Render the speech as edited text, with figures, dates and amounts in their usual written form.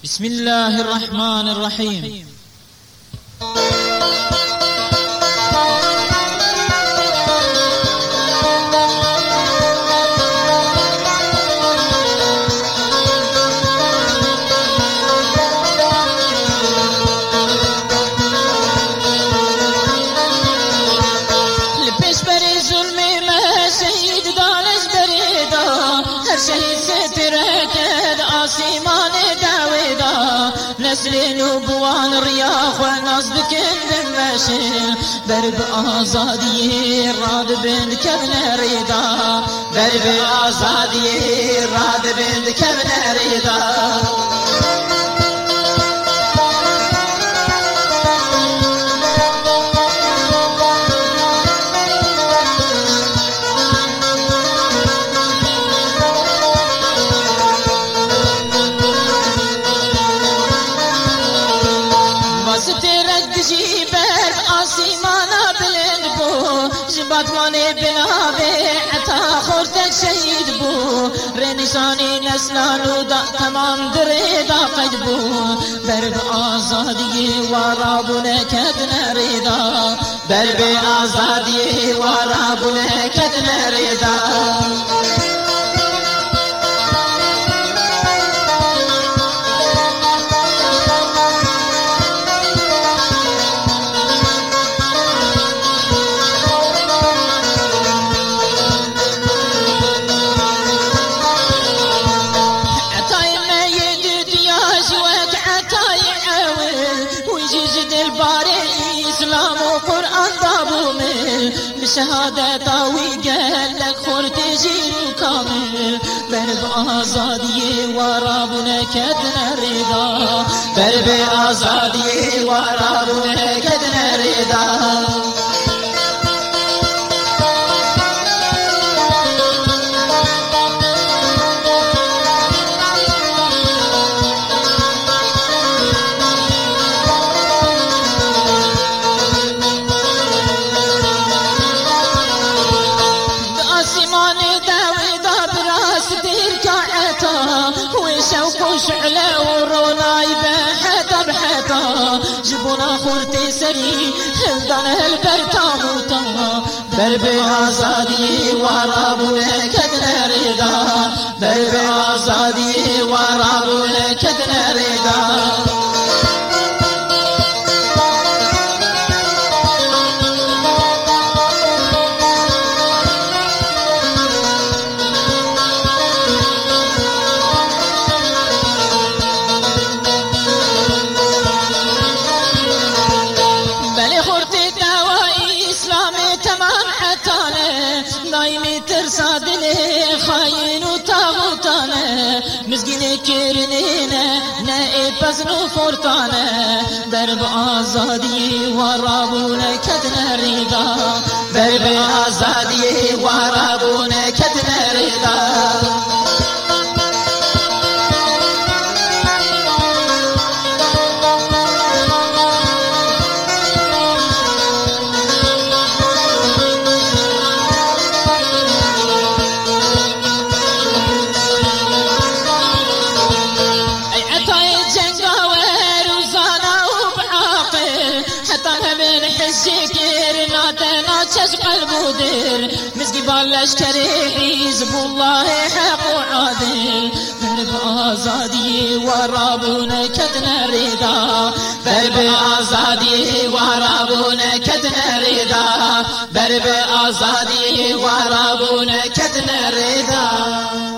بسم الله الرحمن الرحيم. شهید ستركد آسمان داودا نسل نبوان رياح والناس بكل مشل درب آزادي راد بند كبن رضا درب آزادي راد بند كبن رضا باتواني بنابي عطا خورتك شهيد بو رنشاني نسلان ودا تمام دريدا قد بو درب آزادي ورابنا كدنا رضا درب آزادي ورابنا كدنا رضا إسلام وقرآن دابو من بشهادة ويقال لك خورت جيل كامل برب آزادي ورابنا كدنا رضا برب آزادي ورابنا كدنا رضا شعلة ورونا يبحث بحثا جبونا خورتي سري هلدنا البرتا موتا درب آزادي ورابنا كدنا رضا درب آزادي ورابنا كدنا رضا دايمي ترصاد لي خاين وطاغوتانا مسكين كيرنينا نائب بزنو فورتانا درب آزادي ورابونا كدنا رضا درب آزادي ورابونا كدنا رضا الشكر ناتنا تشق البودر مسقي بالاشكري حزب الله حق وعادل درب آزادي ورابونا كدنا رضا درب آزادي ورابونا كدنا رضا درب آزادي ورابونا كدنا رضا